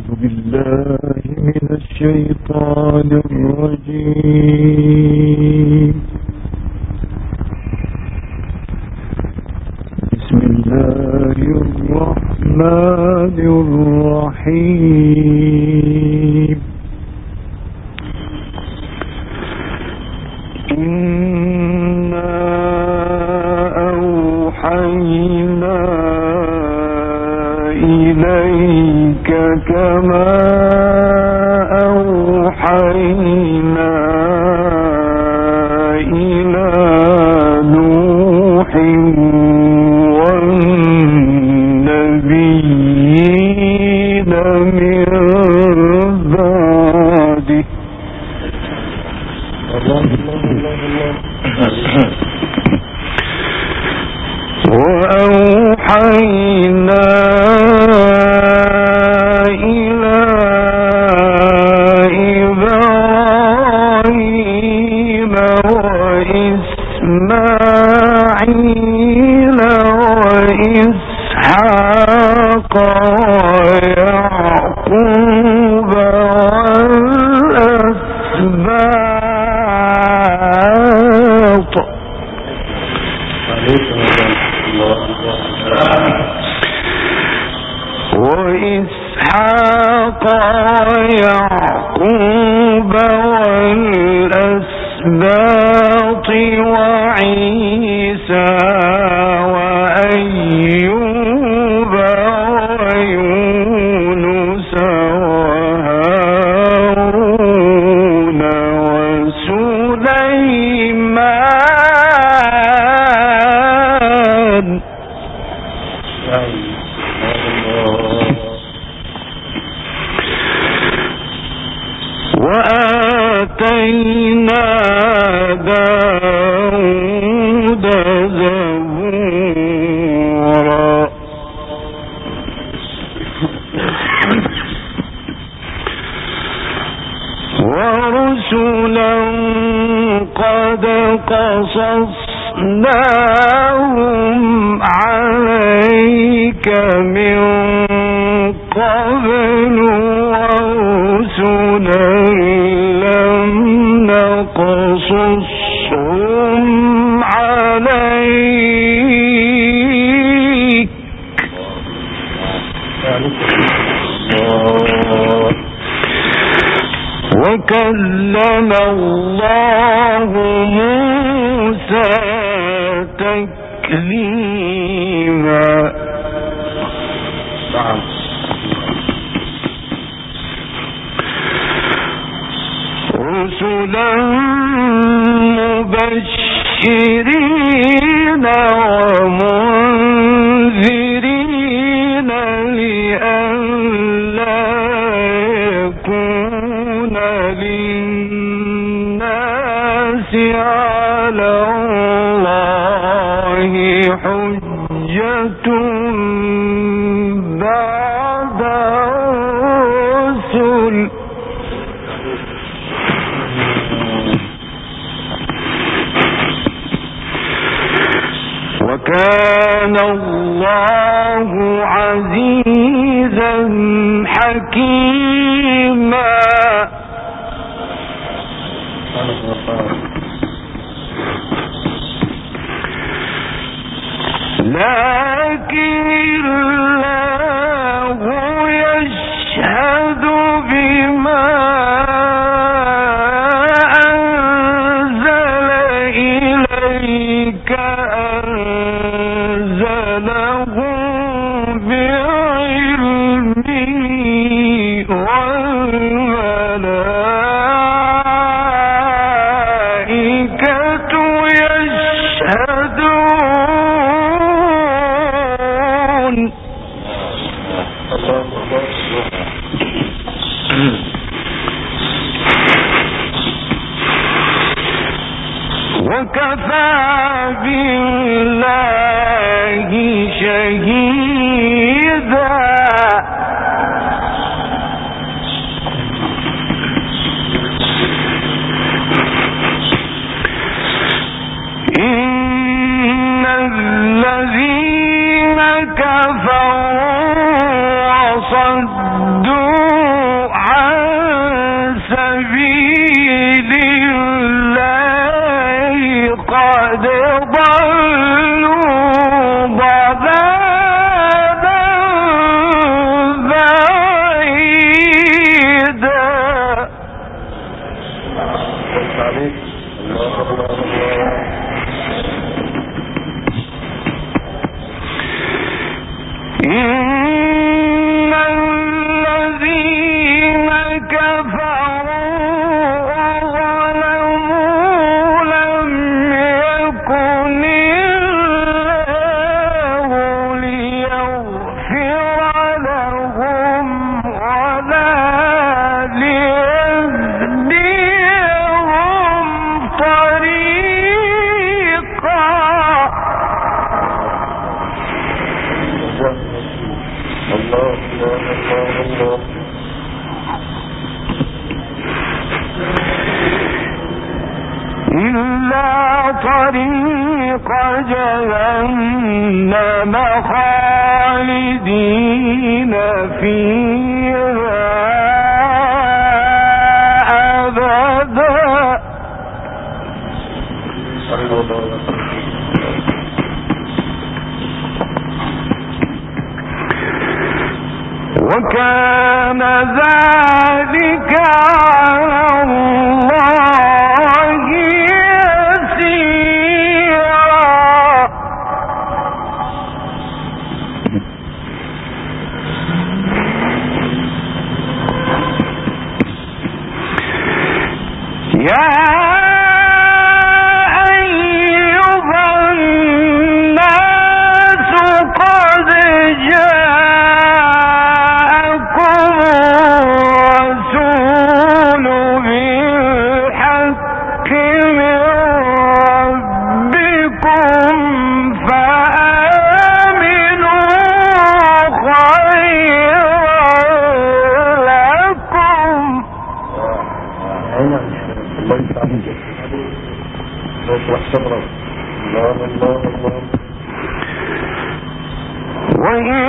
أعوذ بالله من الشيطان الرجيم. بسم الله الرحمن الرحيم. إنا أوحينا إليك كما أوحينا إلى نوح والنبيين من بعده. وأوحينا إلى إبراهيم وإسماعيل وإسحاق ويعقوب والأسباط ويعقوب والأسباط وعيسى وأيوب ويونس وهارون وسليمان. وآتينا داود زبورا. ورسلا قد قصصناهم عليك من قبل ورسلا لم نقصصهم عليك وكلم الله موسى تكليما. رسلا مبشرين ومنذرين لئلا يكون للناس على الله حجة بعد الرسل. وكان الله عزيزا حكيما. لكن الله يشهد بما أنزل إليك أنزله بعلمه والملائكة يشهدون. وكفى بالله شهيدا. إن الذين كفروا وصدوا سبيل الله قد ضلوا ضلالا بعيدا. إن الذين كفروا وظلموا لم يكن الله ليغفر لهم ولا ليهديهم طريقا. الله الله الله. إلا طريق جهنم خالدين فيها أبدا. وكان ذلك على الله يسيرا. يا أيها الناس قد جاءكم الرسول بالحق من ربكم فآمنوا خيرا لكم. الله يسعدك. الله صبرك. الله الله الله. وإن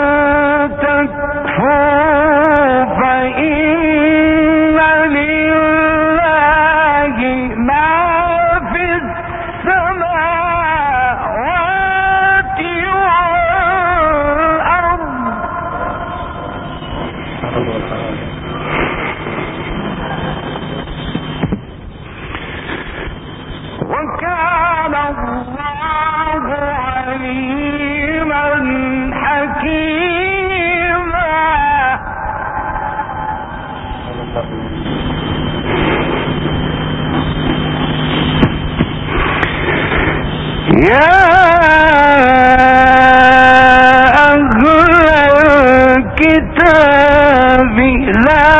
تكفروا فإن لله ما في السماوات والأرض. وكان الله عليما حكيما. يا أهل الكتاب لا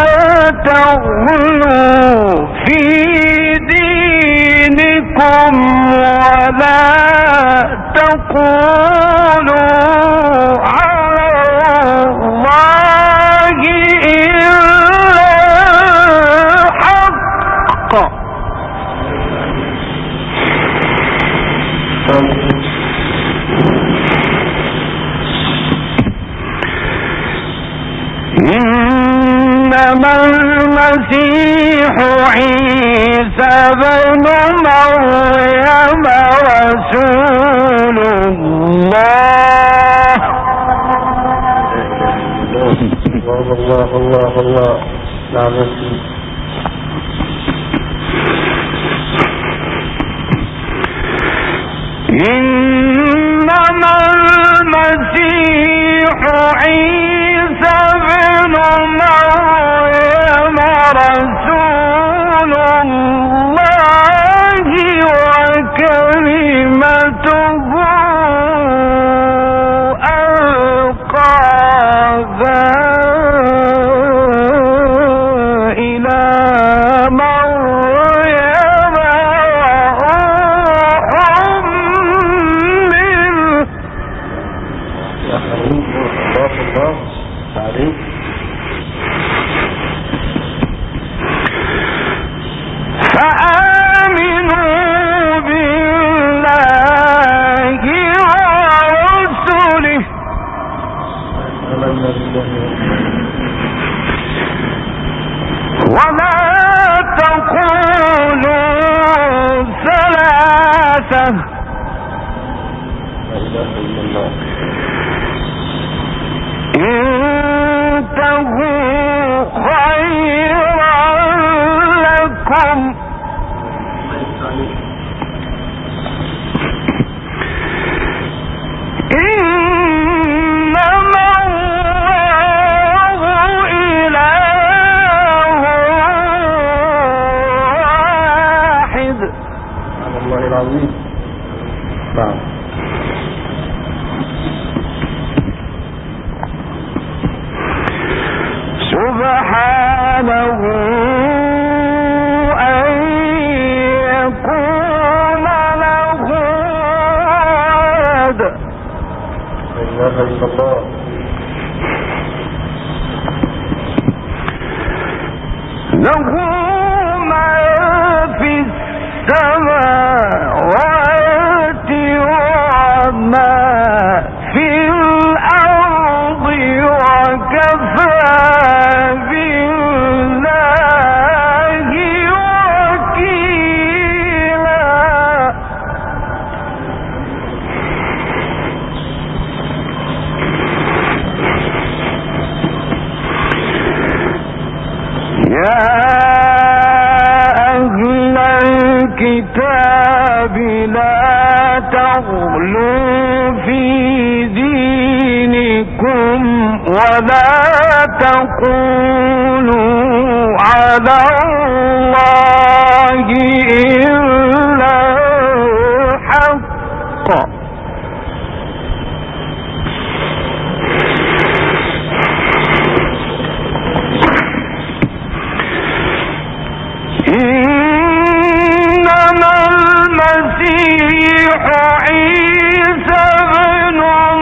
تغلوا في دينكم ولا تقولوا على الله إلا الحق. إنما المسيح عيسى بن مريم رسول الله. الله الله الله. نعم. إنما المسيح عيسى بن مريم رسول الله وكلمته ألقاها إلى مريم وروح إله إلا الله. انتهوا خيرا لكم إنما الله إله واحد. سبحان الله العظيم. نعم. سبحانه أن يكون له ولد. لا إله إلا الله. له ما في السماوات وما في الأرض وكفى بالله وكيلا. يا أهل الكتاب لا تغلوا في دينكم ولا تقولوا على الله إلا الحق. إنما المسيح عيسى ابن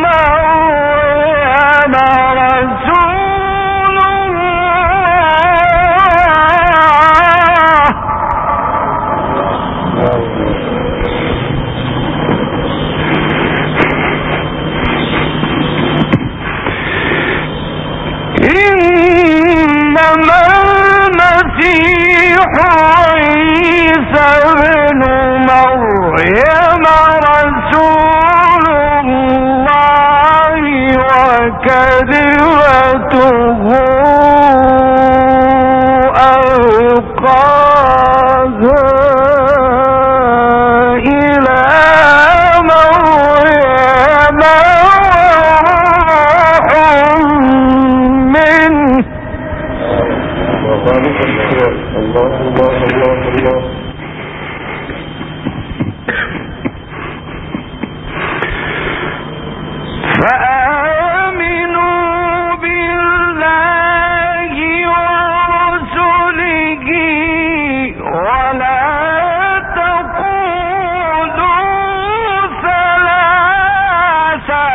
مريم رسول الله. إنما المسيح عيسى ابن مريم رسول الله وكلمته ألقاها إلى مريم وروح منه. الله الله الله الله. فآمنوا بالله ورسله ولا تقولوا ثلاثة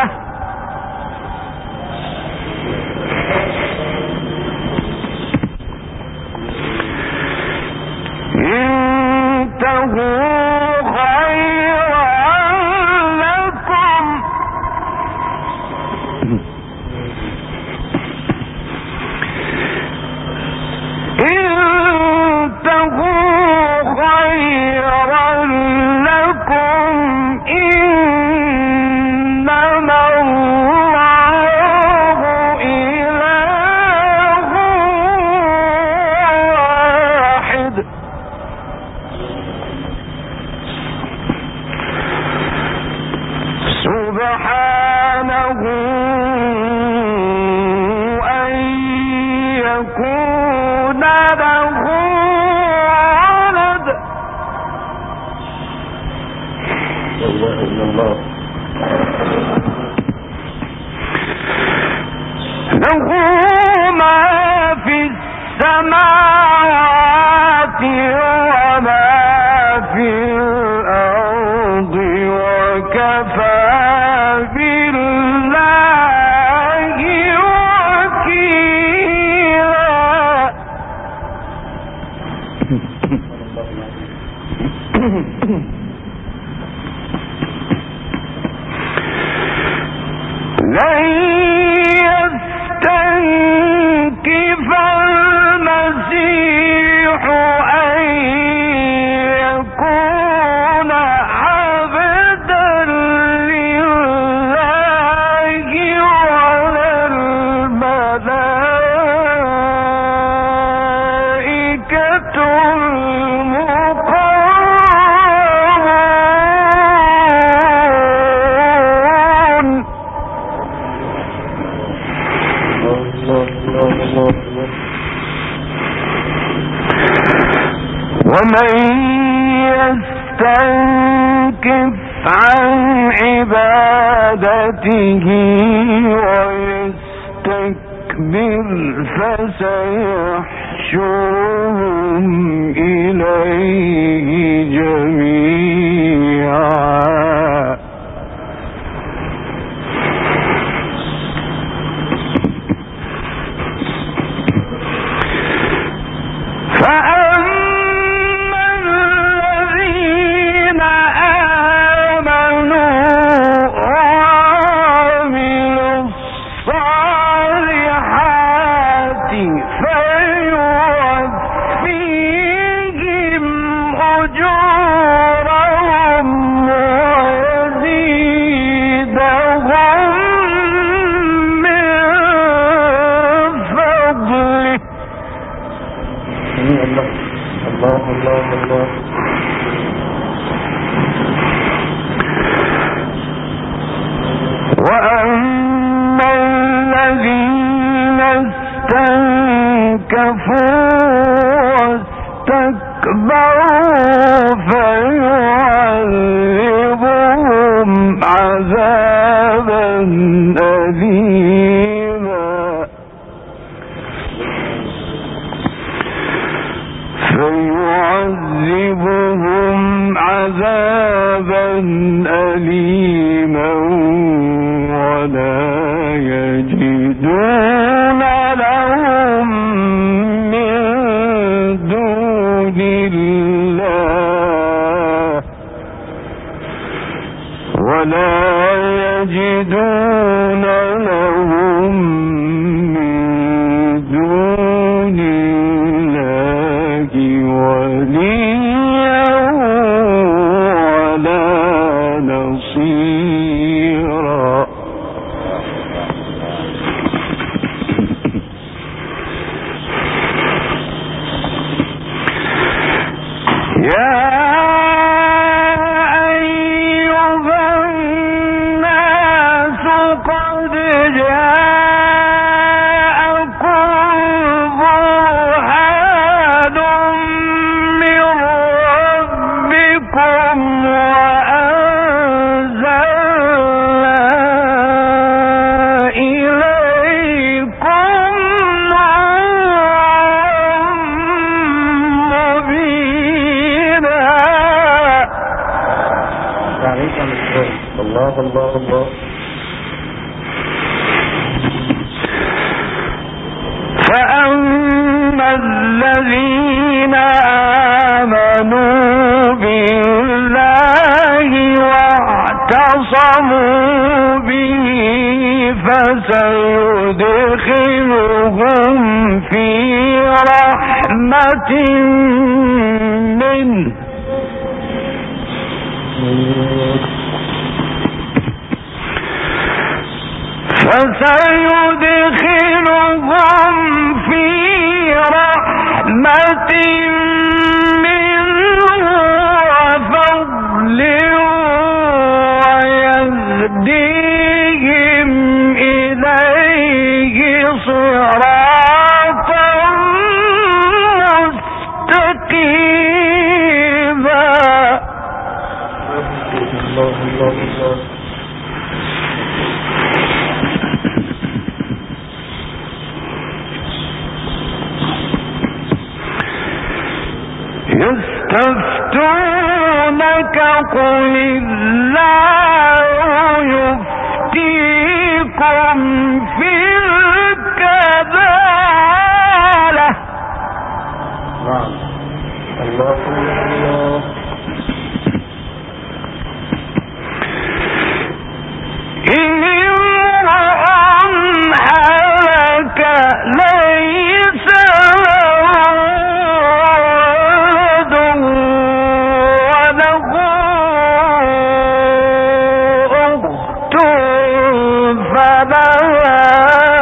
انتهوا خيرا لكم. انتهوا خيرا لكم إنما الله إله واحد. سبحانه أن يكون له ولد. لا إله إلا الله. له ما في السماوات وما في الأرض وكفى بالله وكيلا. لن يستنكف المسيح أن يكون عبدا ومن يستنكف عن عبادته ويستكبر فسيحشرهم إليه جميعا فأما الذين آمنوا وعملوا الصالحات فيوفيهم أجورهم ويزيدهم من فضله. الله الله الله. وأما الذين استنكفوا واستكبروا فيعذبهم عذابا أليما ولا يجدون لهم من دون الله وليا ولا نصيرا. الله الله. فأما الذين آمنوا بالله واعتصموا به فسيدخلهم في رحمة منه وفضل ويهديهم إليه صراطا مستقيما. يستفتونك قل الله يفتيكم في الكلالة. الله الله. إن امرؤ هلك ليس فلها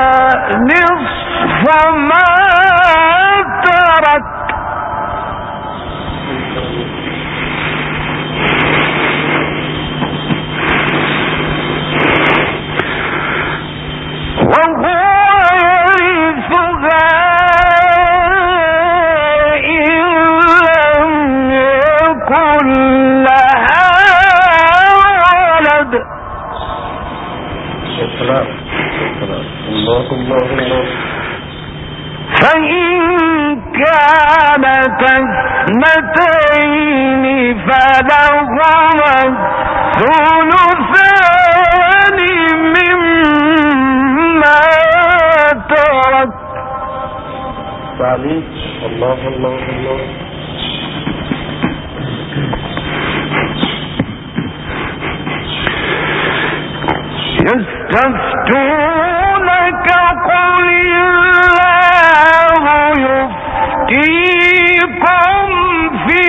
كانت اثنتين فلهما الثلثان مما ترك. تعليق. الله الله الله. يستفتونك قل الله يفتيكم في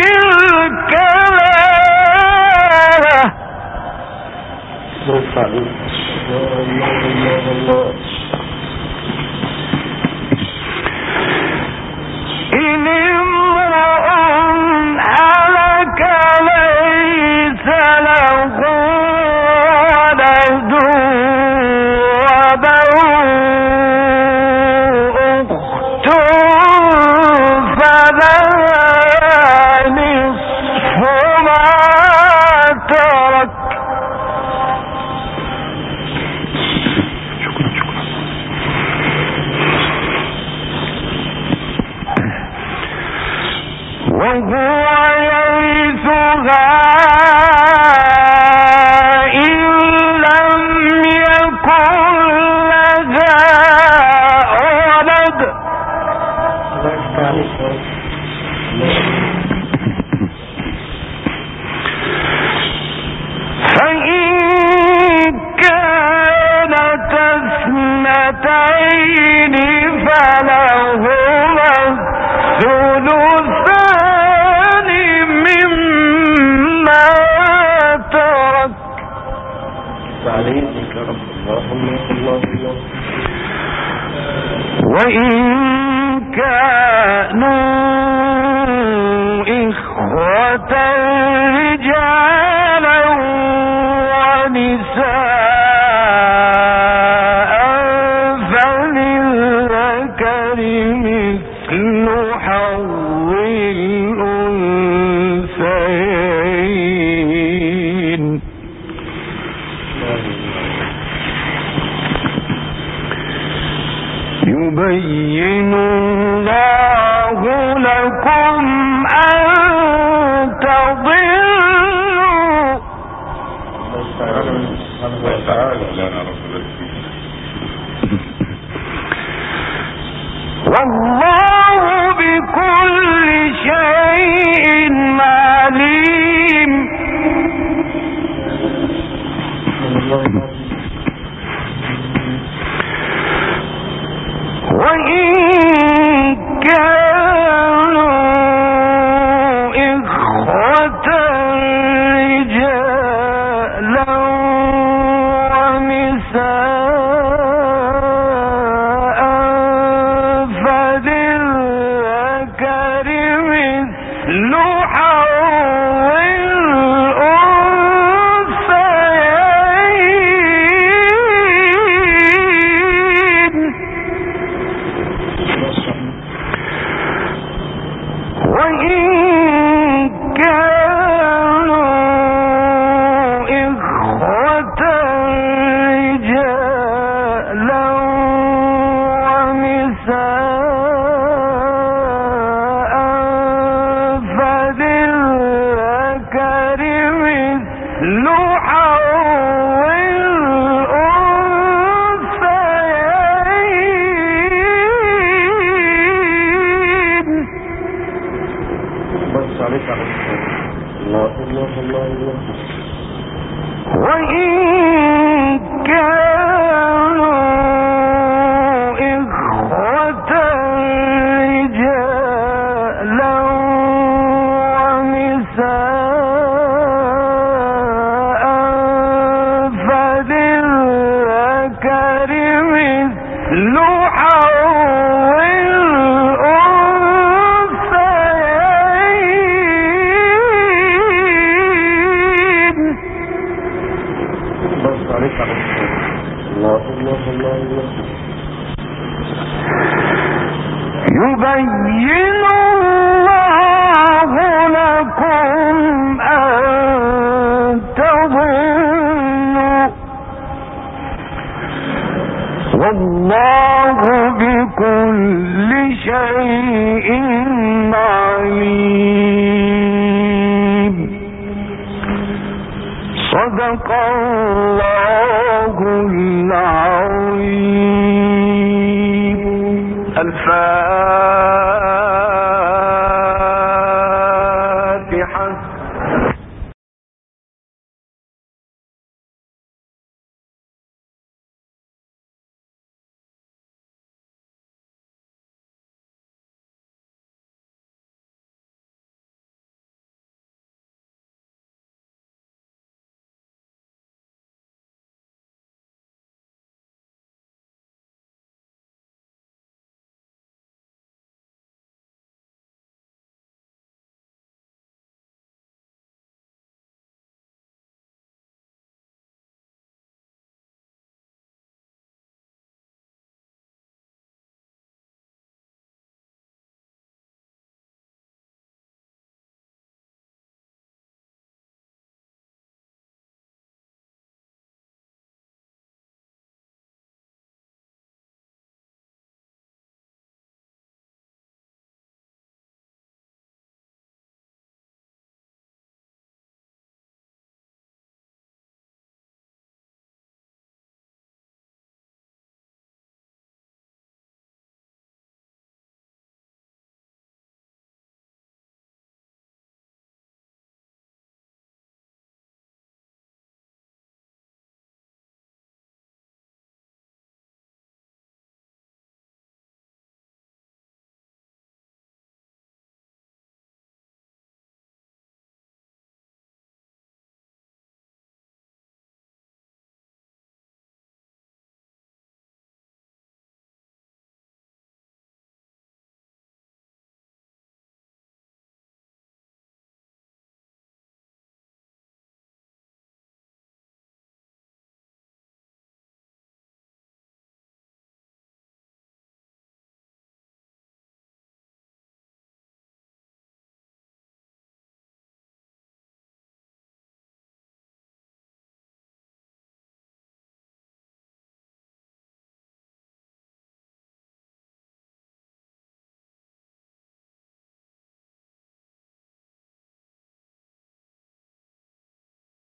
الكلالة. تعليق. الله الله الله. إن امرؤ هلك ليس له ولد وله أخت فلها نصف ما ترك. وهو يرثها إن لم يكن لها ولد. فإن كانت اثنتين فلهما الثلثان مما ترك. تعليق. الله الله الله. وإن كانوا إخوة رجالا ونساء فللذكر مثل حظ الأنثيين. يبين الله لكم أن تضلوا. والله بكل شيء عليم. وإن كانوا إخوة رجالا ونساء فللذكر مثل حظ وإن كانوا إخوة رجالا ونساء فللذكر مثل حظ يبين الله لكم أن تضلوا والله بكل شيء عليم. صدق الله العظيم.